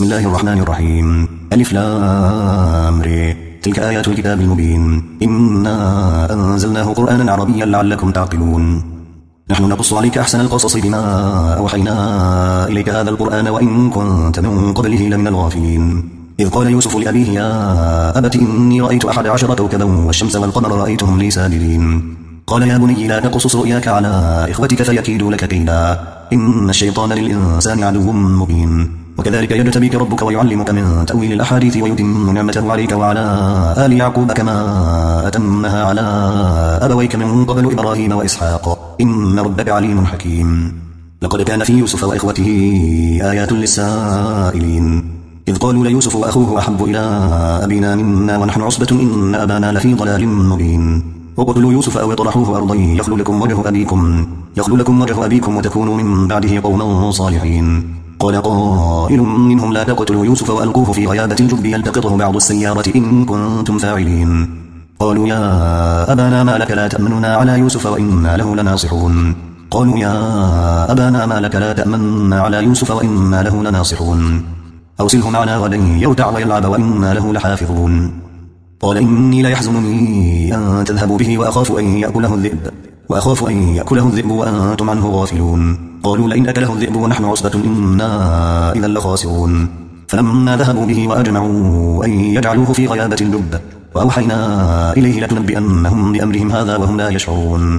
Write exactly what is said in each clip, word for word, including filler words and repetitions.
بسم الله الرحمن الرحيم. ألف لام ر. تلك آيات الكتاب المبين. إنا أنزلناه قرآنا عربيا لعلكم تعقلون. نحن نقص عليك أحسن القصص بما أوحينا إليك هذا القرآن وإن كنت من قبله لمن الغافلين. إذ قال يوسف لأبيه يا أبت إني رأيت أحد عشر كوكبا والشمس والقمر رأيتهم لي ساجدين. قال يا بني لا تقصص رؤياك على إخوتك فيكيدوا لك كيدا إن الشيطان للإنسان عدو مبين. وكذلك يجتبيك ربك ويعلمك من تأويل الأحاديث ويتم نعمته عليك وعلى آل يعقوب كما أتمها على أبويك من قبل إبراهيم وإسحاق إن ربك عليم حكيم. لقد كان في يوسف وإخوته آيات للسائلين إذ قالوا ليوسف وأخوه أحب إلى أبينا منا ونحن عصبة إن أبانا لفي ضلال مبين. وقتلوا يوسف أو اطرحوه أرضا يخل لكم وجه أبيكم يخل لكم وجه أبيكم وتكونوا من بعده قوما صالحين. قال قائل منهم لا تقتلوا يوسف وألقوه في غيابة الجب يلتقطه بعض السيارة إن كنتم فاعلين. قالوا يا أبانا ما لك لا تأمننا على يوسف وإنا له لناصحون. قالوا يا أبانا ما لك لا تأمننا على يوسف وإنا له لناصحون. أرسله معنا غدا يرتع ويلعب وإنا له لحافظون. قال إني ليحزنني أن تذهبوا به وأخاف أن يأكله الذئب وأخاف أن يأكله الذئب وأنتم عنه غافلون. قالوا لئن أكله الذئب ونحن عصبة إنا إذا لخاسرون. فلما ذهبوا به وأجمعوا أن يجعلوه في غيابة الجب وأوحينا إليه لتنبئنهم بأمرهم هذا وهم لا يشعرون.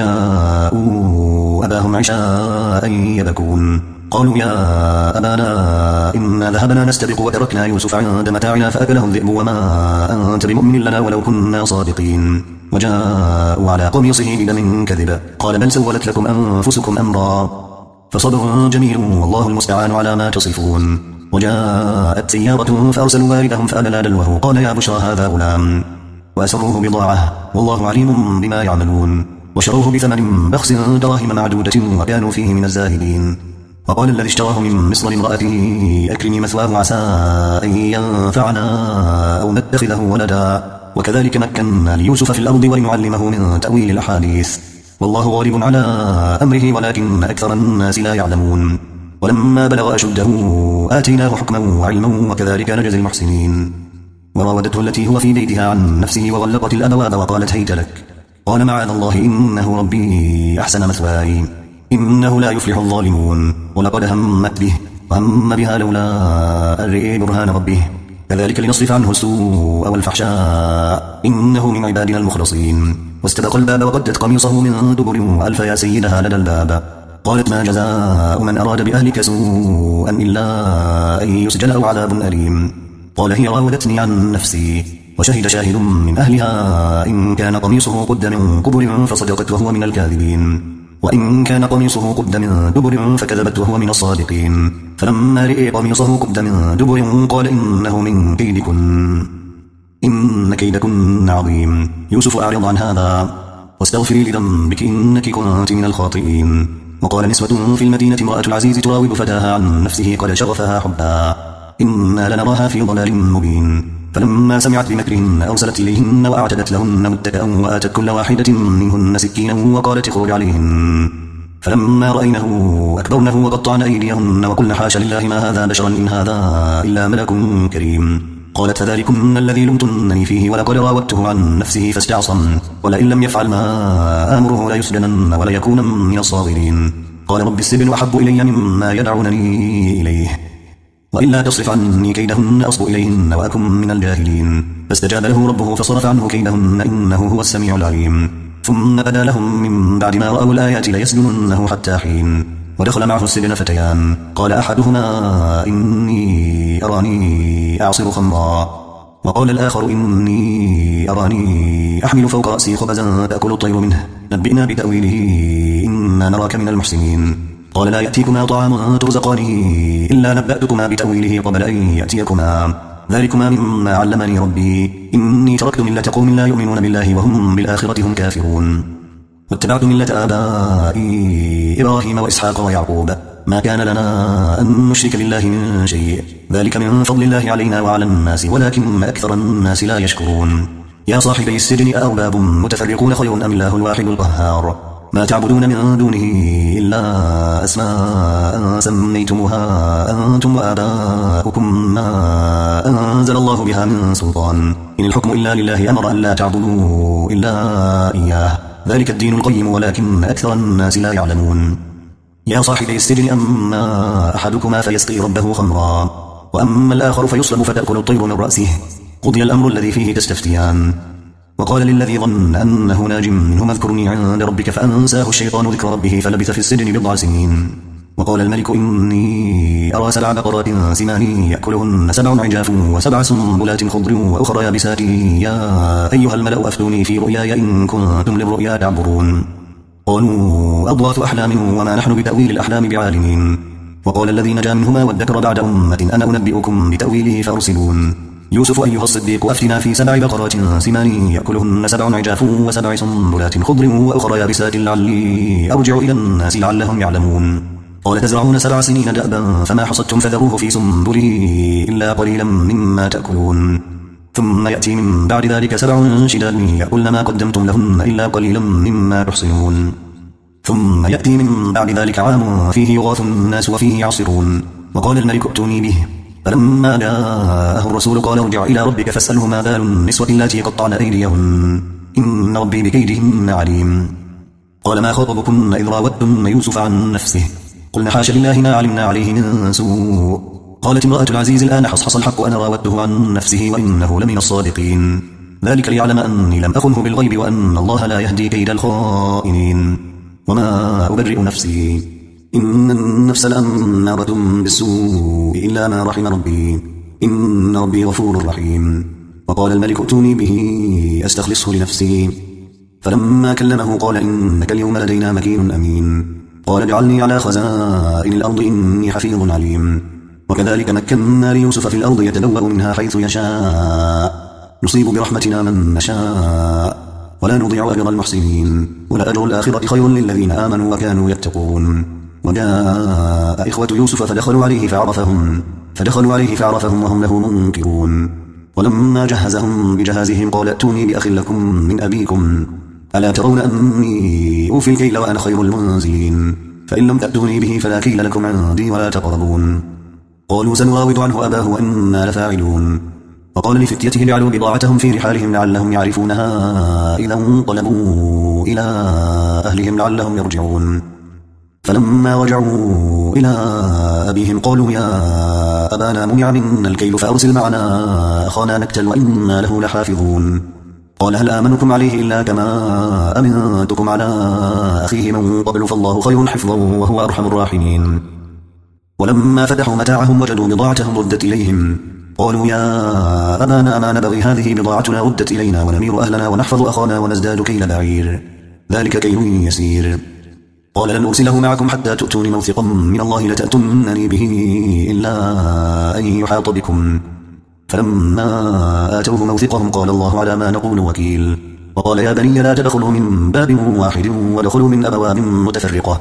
وجاءوا أباهم عشاء يبكون. قالوا يا أبانا إنا ذهبنا نستبق وتركنا يوسف عند متاعنا فأكله الذئب وما أنت بمؤمن لنا ولو كنا صادقين. وجاءوا على قميصه بدم كذب قال بل سولت لكم أنفسكم أمرا فصبر جميل والله المستعان على ما تصفون. وجاءت سيارة فأرسلوا واردهم فأدلى دلوه قال يا بشرى هذا غلام وأسروه بضاعة والله عليم بما يعملون. وشروه بثمن بخس دراهم معدودة وكانوا فيه من الزاهدين. وقال الذي اشتراه من مصر لامرأته أكرمي مثواه عسى أن ينفعنا أو نتخذه ولدا وكذلك مكنا ليوسف في الأرض ولنعلمه من تأويل الأحاديث والله غالب على أمره ولكن أكثر الناس لا يعلمون. ولما بلغ أشده آتيناه حكما وعلما وكذلك نجزي المحسنين. وراودته التي هو في بيتها عن نفسه وغلقت الأبواب وقالت هيت لك قال معاذ الله إنه ربي أحسن مثواي إنه لا يفلح الظالمون. ولقد همت به وهم بها لولا أن رئي برهان ربه كذلك لنصرف عنه السوء والفحشاء إنه من عبادنا المخلصين. واستبق الباب وقدت قميصه من دبر وألف يا سيدها لدى الباب. قالت ما جزاء من أراد بأهلك سوءا إلا أن يسجن أو عذاب أليم. قال هي راودتني عن نفسي وشهد شاهد من أهلها إن كان قميصه قد من قبر فصدقت وهو من الكاذبين وإن كان قميصه قد من دبر فكذبت وهو من الصادقين. فلما رئي قميصه قد من دبر قال إنه من كيدكن إن كيدكن عظيم. يوسف أعرض عن هذا واستغفري لذنبك إنك كنت من الخاطئين. وقال نسوة في المدينة امرأة العزيز تراود فتاها عن نفسه قد شغفها حبا إنا لنراها في ضلال مبين. فلما سمعت بمكرهن أرسلت إليهن وأعتدت لهن متكئا وآتت كل واحدة منهن سكينا وقالت اخرج عليهن. فلما رأينه أكبرنه وقطعن أيديهن وقلن حاش لله ما هذا بشرا إن هذا إلا ملك كريم. قالت فذلكن الذي لمتنني فيه ولقد راودته عن نفسه فاستعصم ولئن لم يفعل ما آمره ليسجنن وليكون من الصاغرين. قال رب السجن أحب إلي مما يدعونني إليه وإلا تصرف عني كيدهن أصب إليهن وأكن من الجاهلين. فاستجاب له ربه فصرف عنه كيدهن إنه هو السميع العليم. ثم بدا لهم من بعد ما رأوا الآيات ليسجننه حتى حين. ودخل معه السجن فتيان قال أحدهما إني أراني أعصر خمرا وقال الآخر إني أراني أحمل فوق رأسي خبزا تأكل الطير منه نبئنا بتأويله إنا نراك من المحسنين. قال لا يأتيكما طعام ترزقانه إلا نبأتكما بتأويله قبل أن يأتيكما ذلكما مما علمني ربي إني تركت ملة قوم لا يؤمنون بالله وهم بالآخرة هم كافرون. واتبعت ملة آبائي إبراهيم وإسحاق ويعقوب ما كان لنا أن نشرك بالله من شيء ذلك من فضل الله علينا وعلى الناس ولكن أكثر الناس لا يشكرون. يا صاحبي السجن أأرباب متفرقون خير أم الله الواحد القهار ما تعبدون من دونه إلا أسماء سميتموها أنتم وآباؤكم ما أنزل الله بها من سلطان إن الحكم إلا لله أمر أن لا تعبدوا إلا إياه ذلك الدين القيم ولكن أكثر الناس لا يعلمون يا صاحبي السجن أما أحدكما فيسقي ربه خمرا وأما الآخر فيصلب فتأكل الطير من رأسه قضي الأمر الذي فيه تستفتيان وقال للذي ظن أنه ناج منهما اذكرني عند ربك فأنساه الشيطان ذكر ربه فلبث في السجن بضع سنين وقال الملك إني أرى سبع بقرات سمان يأكلهن سبع عجاف وسبع سنبلات خضر وأخرى يابسات يا أيها الملأ أفتوني في رؤياي إن كنتم للرؤيا تعبرون قالوا أضغاث أحلام وما نحن بتأويل الأحلام بعالمين وقال الذي نجا منهما وادكر بعد أمة أنا أنبئكم بتأويله فأرسلون يوسف أيها الصديق أفتنا في سبع بقرات سمان يأكلهن سبع عجاف وسبع سنبلات خضر وأخرى يابسات لعلي أرجع إلى الناس لعلهم يعلمون قال تزرعون سبع سنين دأبا فما حصدتم فذروه في سنبله إلا قليلا مما تأكلون ثم يأتي من بعد ذلك سبع شداد يأكلن ما قدمتم لهن إلا قليلا مما تحصنون ثم يأتي من بعد ذلك عام فيه يغاث الناس وفيه يعصرون وقال الملك ائتوني به فلما جاءه الرسول قال ارجع إلى ربك فاسأله ما بال النسوة التي قطعن أيديهن إن ربي بكيدهن عليم قال ما خطبكن إذ راودتن يوسف عن نفسه قلنا حاشا لله ما علمنا عليه من سوء قالت امرأة العزيز الآن حصحص الحق أنا راودته عن نفسه وإنه لمن الصادقين ذلك ليعلم أني لم أخنه بالغيب وأن الله لا يهدي كيد الخائنين وما أبرئ نفسي إن النفس لأمارة بالسوء إلا ما رحم ربي إن ربي غفور رحيم وقال الملك ائتوني به أستخلصه لنفسي فلما كلمه قال إنك اليوم لدينا مكين أمين قال اجعلني على خزائن الأرض إني حفيظ عليم وكذلك مكنا ليوسف في الأرض يتبوأ منها حيث يشاء نصيب برحمتنا من نشاء ولا نضيع أجر المحسنين ولأجر الآخرة خير للذين آمنوا وكانوا يتقون وجاء إخوة يوسف فدخلوا عليه فعرفهم فدخلوا عليه فعرفهم وهم له منكرون ولما جهزهم بجهازهم قال ائتوني بأخ لكم من أبيكم ألا ترون أني أوفي الكيل وأنا خير المنزلين فإن لم تأتوني به فلا كيل لكم عندي ولا تقربون قالوا سنراود عنه أباه وإنا لفاعلون وقال لفتيته جعلوا بضاعتهم في رحالهم لعلهم يعرفونها إذا انقلبوا إلى أهلهم لعلهم يرجعون فلما رجعوا إلى أبيهم قالوا يا أبانا منع منا الكيل فأرسل معنا أخانا نكتل وإنا له لحافظون قال هل آمنكم عليه إلا كما أمنتكم على أخيه من قبل فالله خير حفظا وهو أرحم الراحمين ولما فتحوا متاعهم وجدوا بضاعتهم ردت إليهم قالوا يا أبانا ما نبغي هذه بضاعتنا ردت إلينا ونمير أهلنا ونحفظ أخانا ونزداد كيل بعير ذلك كيل يسير قال لن أرسله معكم حتى تؤتوني موثقا من الله لتأتونني به إلا أن يحاط بكم فلما آتوه موثقهم قال الله على ما نقول وكيل وقال يا بني لا تدخلوا من باب واحد ودخلوا من أبواب متفرقة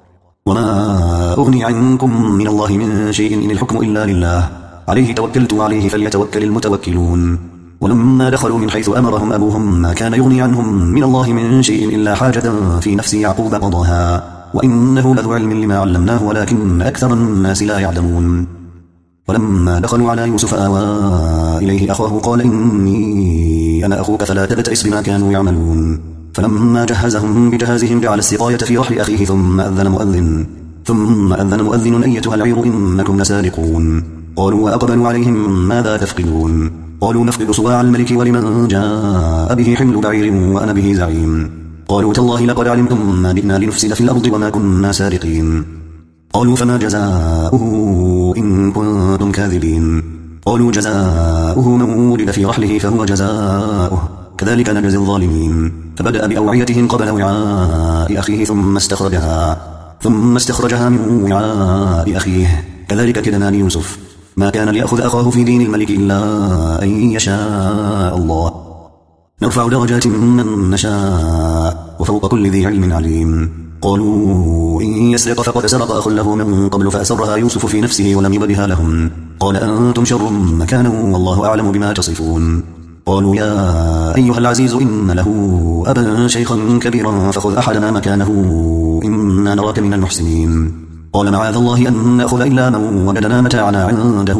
وما أغني عنكم من الله من شيء إن الحكم إلا لله عليه توكلت وعليه فليتوكل المتوكلون ولما دخلوا من حيث أمرهم أبوهم ما كان يغني عنهم من الله من شيء إلا حاجة في نفس يعقوب قضاها وإنه لذو علم لما علمناه ولكن أكثر الناس لا يعلمون ولما دخلوا على يوسف آوى إليه أخاه قال إني أنا أخوك فلا تبتئس بما كانوا يعملون فلما جهزهم بجهازهم جعل السقاية في رحل أخيه ثم أذن مؤذن ثم أذن مؤذن أيتها العير إنكم لسارقون قالوا وأقبلوا عليهم ماذا تفقدون قالوا نفقد صواع الملك ولمن جاء به حمل بعير وأنا به زعيم قالوا تالله لقد علمتم ما جئنا لنفسد في الأرض وما كنا سارقين قالوا فما جزاؤه إن كنتم كاذبين قالوا جزاؤه من وجد في رحله فهو جزاؤه كذلك نجزي الظالمين فبدأ بأوعيتهم قبل وعاء أخيه ثم استخرجها ثم استخرجها من وعاء أخيه كذلك كدنا ليوسف ما كان ليأخذ أخاه في دين الملك إلا أن يشاء الله نرفع درجات من نشاء وفوق كل ذي علم عليم قالوا إن يسرق فقد سرق أخ له من قبل فأسرها يوسف في نفسه ولم يبدها لهم قال أنتم شر مكانا والله أعلم بما تصفون قالوا يا أيها العزيز إن له أبا شيخا كبيرا فخذ أحدنا مكانه إنا نراك من المحسنين. قال معاذ الله أن نأخذ إلا من وجدنا متاعنا عنده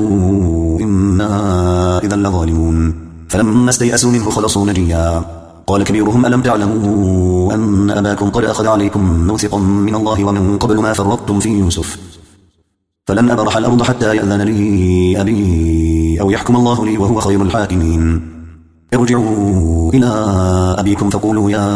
إنا إذا لظالمون. فلما استيأسوا منه خلصوا نجيا. قال كبيرهم ألم تعلموا أن أباكم قد أخذ عليكم موثقا من الله ومن قبل ما فرطتم في يوسف فلن أبرح الأرض حتى يأذن لي أبي أو يحكم الله لي وهو خير الحاكمين. ارجعوا إلى أبيكم فقولوا يا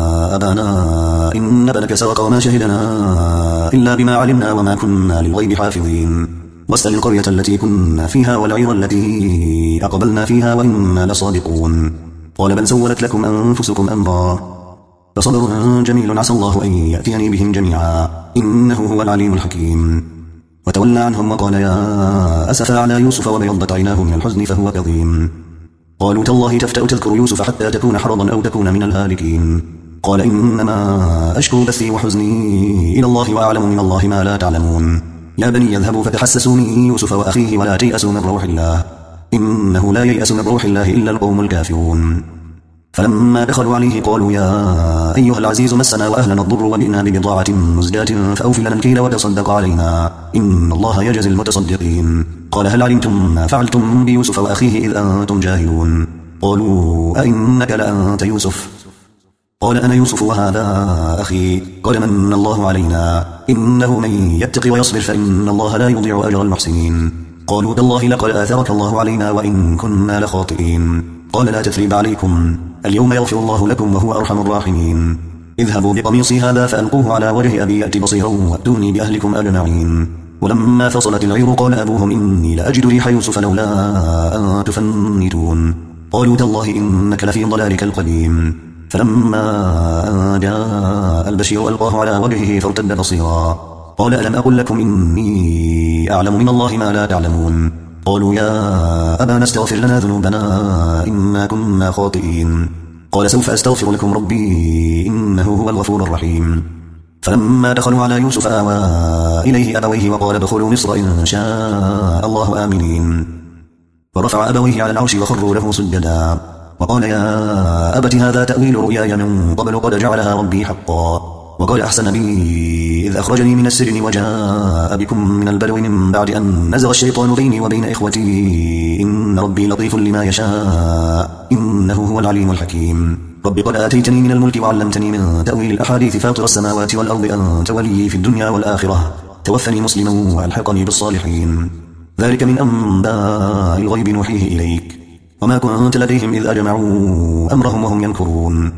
أبانا إن ابنك سرق وما شهدنا إلا بما علمنا وما كنا للغيب حافظين. واسأل القرية التي كنا فيها والعير التي أقبلنا فيها وإنا لصادقون. قال بل سولت لكم أنفسكم أمرا فصبر جميل عسى الله أن يأتيني بهم جميعا إنه هو العليم الحكيم. وتولى عنهم وقال يا أسفا على يوسف وبيضت عيناه من الحزن فهو كظيم. قالوا تالله تفتأ تذكر يوسف حتى تكون حرضا أو تكون من الهالكين. قال إنما أشكو بثي وحزني إلى الله وأعلم من الله ما لا تعلمون. يا بني يذهبوا فتحسسوا من يوسف وأخيه ولا تيأسوا من روح الله إنه لا ييأس من روح الله إلا القوم الكافرون. فلما دخلوا عليه قالوا يا أيها العزيز مسنا وأهلنا الضر وجئنا ببضاعة مزجاة فأوف لنا الكيل وتصدق علينا إن الله يجزي المتصدقين. قال هل علمتم ما فعلتم بيوسف وأخيه إذ أنتم جاهلون؟ قالوا أئنك لأنت يوسف؟ قال أنا يوسف وهذا أخي قال من الله علينا إنه من يتق ويصبر فإن الله لا يضيع أجر المحسنين. قالوا تالله لقد آثرك الله علينا وإن كنا لخاطئين. قال لا تثريب عليكم اليوم يغفر الله لكم وهو أرحم الراحمين. اذهبوا بقميصي هذا فألقوه على وجه أبي يأتي بصيرا وأتوني بأهلكم أجمعين. ولما فصلت العير قال أبوهم إني لأجد ريح يوسف لولا أن تفندون. قالوا تالله إنك لفي ضلالك القديم. فلما جاء البشير ألقاه على وجهه فارتد بصيرا. قال ألم أقل لكم إني أعلم من الله ما لا تعلمون؟ قالوا يا أبانا استغفر لنا ذنوبنا إنا كنا خاطئين. قال سوف أستغفر لكم ربي إنه هو الغفور الرحيم. فلما دخلوا على يوسف آوى إليه أبويه وقال ادخلوا مصر إن شاء الله آمنين. ورفع أبويه على العرش وخروا له سجدا وقال يا أبت هذا تأويل رؤياي من قبل قد جعلها ربي حقا. وقال أحسن بي إذ أخرجني من السجن وجاء بكم من البلو من بعد أن نزغ الشيطان بيني وبين إخوتي إن ربي لطيف لما يشاء إنه هو العليم الحكيم. رب قد آتيتني من الملك وعلمتني من تأويل الأحاديث فاطر السماوات والأرض أنت ولي في الدنيا والآخرة توفني مسلما وألحقني بالصالحين. ذلك من أنباء الغيب نوحيه إليك وما كنت لديهم إذ أجمعوا أمرهم وهم ينكرون.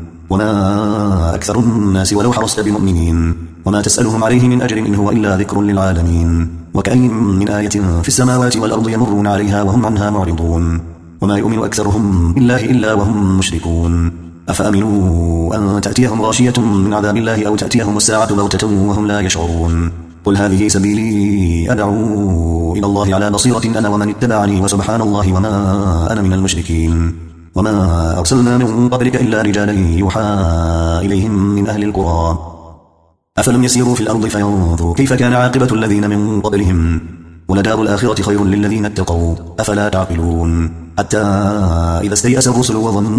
وما أكثر الناس ولو حرصت بمؤمنين وما تسألهم عليه من أجر إن هو إلا ذكر للعالمين. وكأين من آية في السماوات والأرض يمرون عليها وهم عنها معرضون وما يؤمن أكثرهم بالله إلا وهم مشركون. أفأمنوا أن تأتيهم غاشية من عذاب الله أو تأتيهم الساعة بغتة وهم لا يشعرون. قل هذه سبيلي أدعو إلى الله على بصيرة أنا ومن اتبعني وسبحان الله وما أنا من المشركين. وما أرسلنا من قبلك إلا رجالا يوحى إليهم من أهل القرى. أفلم يسيروا في الأرض فينظروا كيف كان عاقبة الذين من قبلهم ولدار الآخرة خير للذين اتقوا أفلا تعقلون. حتى إذا استيأس الرسل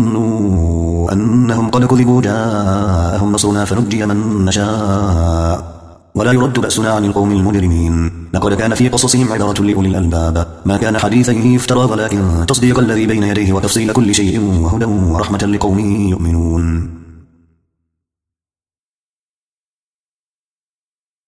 وظنوا أنهم قد كذبوا جاءهم نصرنا فنجي من نشاء ولا يرد بأسنا عن القوم المجرمين. لقد كان في قصصهم عبرة لأولي الألباب ما كان حديثا يفترى ولكن تصديق الذي بين يديه وتفصيل كل شيء وهدى ورحمة لقوم يؤمنون.